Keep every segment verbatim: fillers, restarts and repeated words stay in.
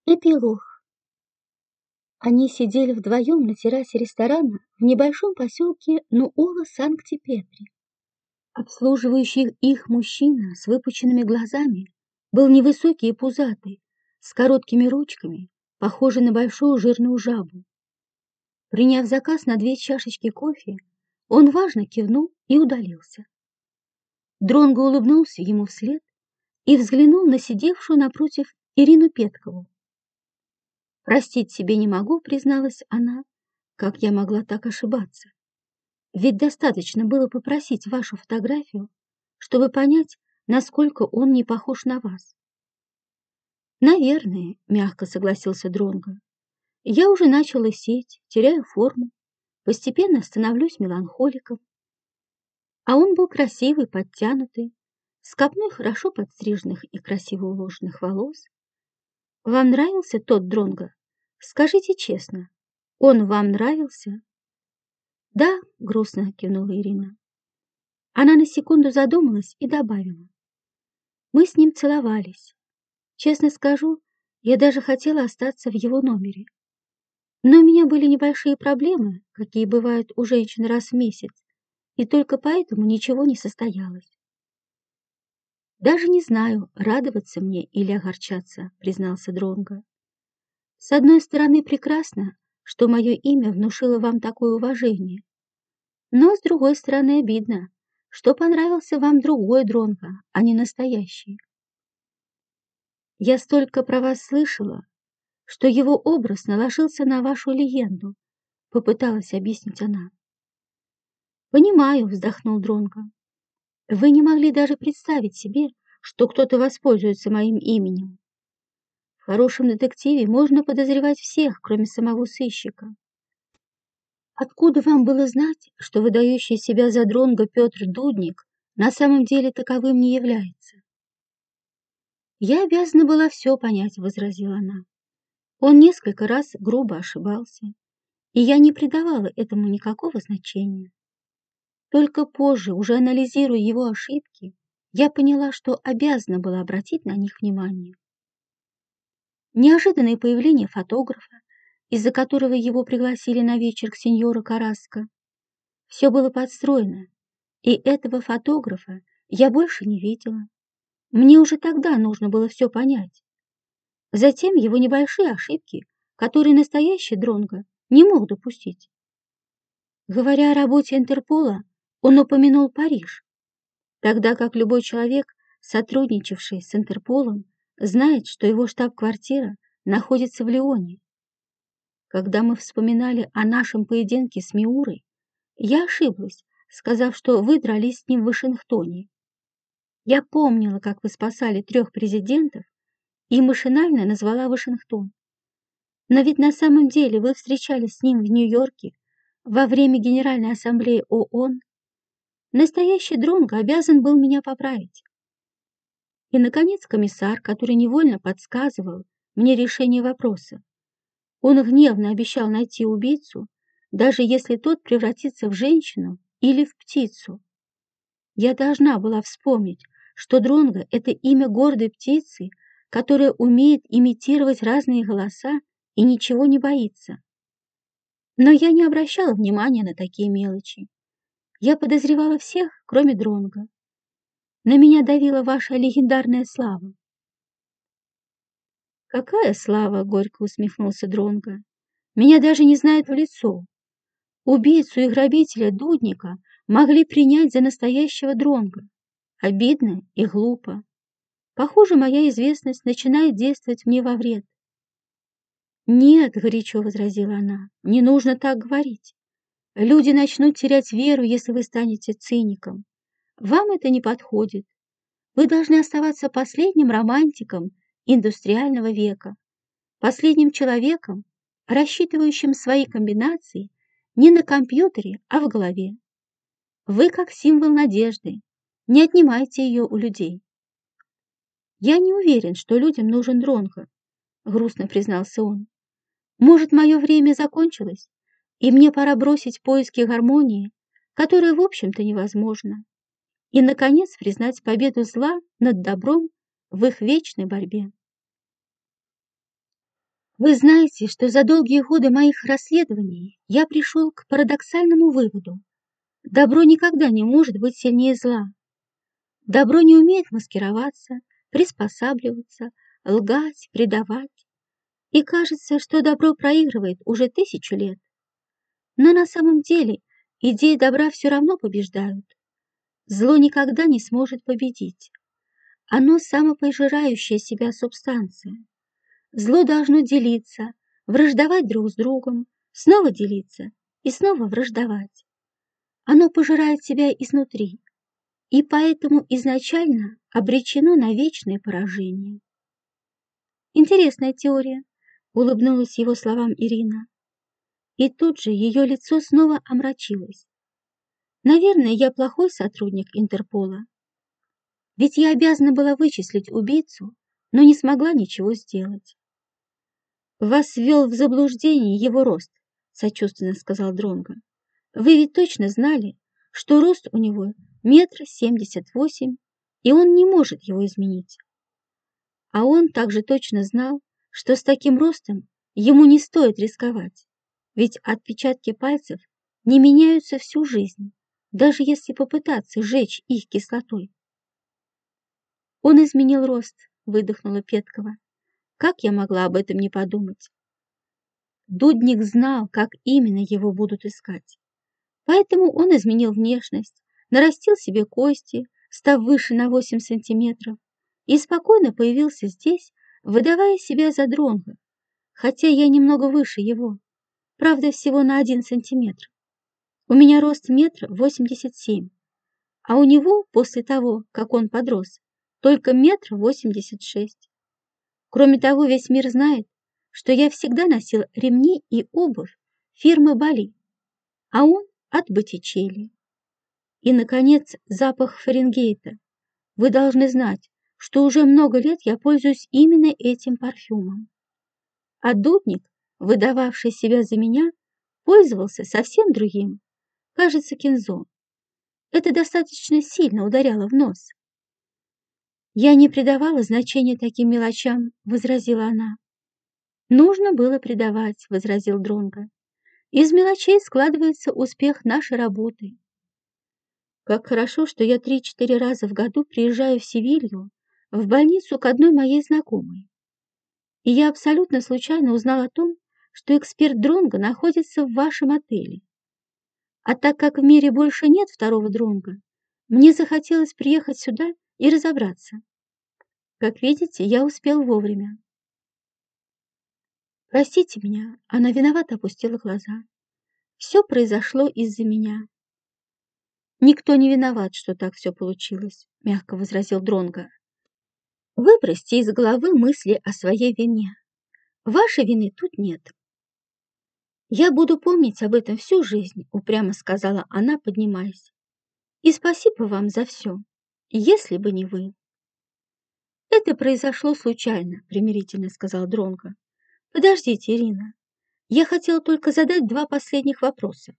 Эпилог. Они сидели вдвоем на террасе ресторана в небольшом поселке Нуола-Санкт-Петри. Обслуживающий их мужчина с выпученными глазами был невысокий и пузатый, с короткими ручками, похожий на большую жирную жабу. Приняв заказ на две чашечки кофе, он важно кивнул и удалился. Дронго улыбнулся ему вслед и взглянул на сидевшую напротив Ирину Петкову. «Простить себе не могу», — призналась она, — «как я могла так ошибаться? Ведь достаточно было попросить вашу фотографию, чтобы понять, насколько он не похож на вас». «Наверное», — мягко согласился Дронго. «Я уже начал лысеть, теряю форму, постепенно становлюсь меланхоликом». А он был красивый, подтянутый, с копной хорошо подстриженных и красиво уложенных волос. «Вам нравился тот Дронго? Скажите честно, он вам нравился?» «Да», — грустно кивнула Ирина. Она на секунду задумалась и добавила. «Мы с ним целовались. Честно скажу, я даже хотела остаться в его номере. Но у меня были небольшие проблемы, какие бывают у женщин раз в месяц, и только поэтому ничего не состоялось». «Даже не знаю, радоваться мне или огорчаться», — признался Дронго. «С одной стороны, прекрасно, что мое имя внушило вам такое уважение. Но, с другой стороны, обидно, что понравился вам другой Дронго, а не настоящий. Я столько про вас слышала, что его образ наложился на вашу легенду», — попыталась объяснить она. «Понимаю», — вздохнул Дронго. «Вы не могли даже представить себе, что кто-то воспользуется моим именем. В хорошем детективе можно подозревать всех, кроме самого сыщика. Откуда вам было знать, что выдающий себя за Дронго Петр Дудник на самом деле таковым не является?» «Я обязана была все понять», — возразила она. «Он несколько раз грубо ошибался, и я не придавала этому никакого значения. Только позже, уже анализируя его ошибки, я поняла, что обязана была обратить на них внимание. Неожиданное появление фотографа, из-за которого его пригласили на вечер к сеньору Караско, все было подстроено, и этого фотографа я больше не видела. Мне уже тогда нужно было все понять. Затем его небольшие ошибки, которые настоящий Дронго не мог допустить. Говоря о работе Интерпола, он упомянул Париж, тогда как любой человек, сотрудничавший с Интерполом, знает, что его штаб-квартира находится в Лионе. Когда мы вспоминали о нашем поединке с Миурой, я ошиблась, сказав, что вы дрались с ним в Вашингтоне. Я помнила, как вы спасали трех президентов, и машинально назвала Вашингтон. Но ведь на самом деле вы встречались с ним в Нью-Йорке во время Генеральной ассамблеи ООН. Настоящий Дронго обязан был меня поправить. И, наконец, комиссар, который невольно подсказывал мне решение вопроса. Он гневно обещал найти убийцу, даже если тот превратится в женщину или в птицу. Я должна была вспомнить, что Дронго — это имя гордой птицы, которая умеет имитировать разные голоса и ничего не боится. Но я не обращала внимания на такие мелочи. Я подозревала всех, кроме Дронго. На меня давила ваша легендарная слава. «Какая слава?» — горько усмехнулся Дронго. «Меня даже не знают в лицо. Убийцу и грабителя Дудника могли принять за настоящего Дронго. Обидно и глупо. Похоже, моя известность начинает действовать мне во вред». «Нет», — горячо возразила она, — «не нужно так говорить. Люди начнут терять веру, если вы станете циником. Вам это не подходит. Вы должны оставаться последним романтиком индустриального века, последним человеком, рассчитывающим свои комбинации не на компьютере, а в голове. Вы как символ надежды. Не отнимайте ее у людей». «Я не уверен, что людям нужен Дронго», — грустно признался он. «Может, мое время закончилось, и мне пора бросить поиски гармонии, которая, в общем-то, невозможна, и, наконец, признать победу зла над добром в их вечной борьбе». Вы знаете, что за долгие годы моих расследований я пришел к парадоксальному выводу. Добро никогда не может быть сильнее зла. Добро не умеет маскироваться, приспосабливаться, лгать, предавать. И кажется, что добро проигрывает уже тысячу лет. Но на самом деле идеи добра все равно побеждают. Зло никогда не сможет победить. Оно самопожирающая себя субстанция. Зло должно делиться, враждовать друг с другом, снова делиться и снова враждовать. Оно пожирает себя изнутри, и поэтому изначально обречено на вечное поражение. Интересная теория, улыбнулась его словам Ирина. И тут же ее лицо снова омрачилось. Наверное, я плохой сотрудник Интерпола. Ведь я обязана была вычислить убийцу, но не смогла ничего сделать. Вас ввел в заблуждение его рост, сочувственно сказал Дронго. Вы ведь точно знали, что рост у него метр семьдесят восемь, и он не может его изменить. А он также точно знал, что с таким ростом ему не стоит рисковать, ведь отпечатки пальцев не меняются всю жизнь, даже если попытаться сжечь их кислотой. Он изменил рост, выдохнула Петкова. Как я могла об этом не подумать? Дудник знал, как именно его будут искать. Поэтому он изменил внешность, нарастил себе кости, став выше на восемь сантиметров, и спокойно появился здесь, выдавая себя за Дронго, хотя я немного выше его, правда, всего на один сантиметр. У меня рост метр восемьдесят семь, а у него, после того, как он подрос, только метр восемьдесят шесть. Кроме того, весь мир знает, что я всегда носил ремни и обувь фирмы Бали, а он от Боттичелли. И, наконец, запах Фаренгейта. Вы должны знать, что уже много лет я пользуюсь именно этим парфюмом. А Дудник, выдававший себя за меня, пользовался совсем другим, кажется, кинзо. Это достаточно сильно ударяло в нос. «Я не придавала значения таким мелочам», — возразила она. «Нужно было придавать», — возразил Дронго. «Из мелочей складывается успех нашей работы. Как хорошо, что я три-четыре раза в году приезжаю в Севилью, в больницу к одной моей знакомой. И я абсолютно случайно узнала о том, что эксперт Дронго находится в вашем отеле. А так как в мире больше нет второго Дронго, мне захотелось приехать сюда и разобраться. Как видите, я успел вовремя». «Простите меня», — она виновато опустила глаза. «Все произошло из-за меня». «Никто не виноват, что так все получилось», — мягко возразил Дронго. «Выбросьте из головы мысли о своей вине. Вашей вины тут нет». «Я буду помнить об этом всю жизнь», — упрямо сказала она, поднимаясь. «И спасибо вам за все, если бы не вы». «Это произошло случайно», — примирительно сказал Дронго. «Подождите, Ирина. Я хотела только задать два последних вопроса».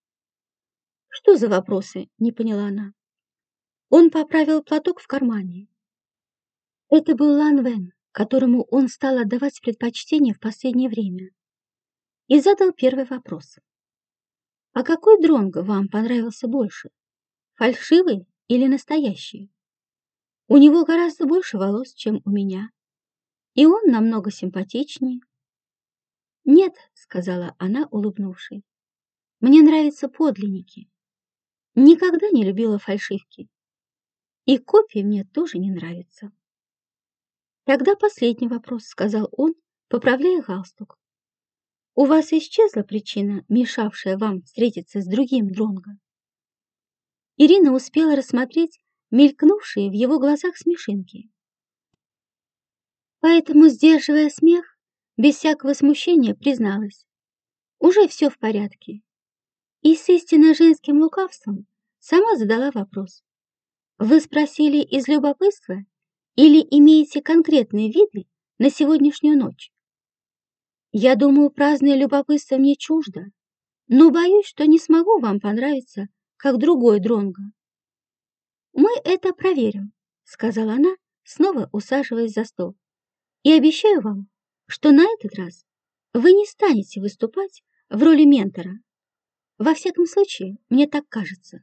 «Что за вопросы?» — не поняла она. Он поправил платок в кармане. Это был Ланвен, которому он стал отдавать предпочтение в последнее время. И задал первый вопрос. «А какой Дронго вам понравился больше? Фальшивый или настоящий? У него гораздо больше волос, чем у меня. И он намного симпатичнее». «Нет», — сказала она, улыбнувшись. «Мне нравятся подлинники. Никогда не любила фальшивки. И копии мне тоже не нравятся». «Тогда последний вопрос», — сказал он, поправляя галстук. «У вас исчезла причина, мешавшая вам встретиться с другим Дронго?» Ирина успела рассмотреть мелькнувшие в его глазах смешинки. Поэтому, сдерживая смех, без всякого смущения призналась. Уже все в порядке. И с истинно женским лукавством сама задала вопрос. «Вы спросили из любопытства или имеете конкретные виды на сегодняшнюю ночь?» «Я думаю, праздное любопытство мне чуждо, но боюсь, что не смогу вам понравиться, как другой Дронго». «Мы это проверим», — сказала она, снова усаживаясь за стол. «И обещаю вам, что на этот раз Вы не станете выступать в роли ментора. Во всяком случае, мне так кажется.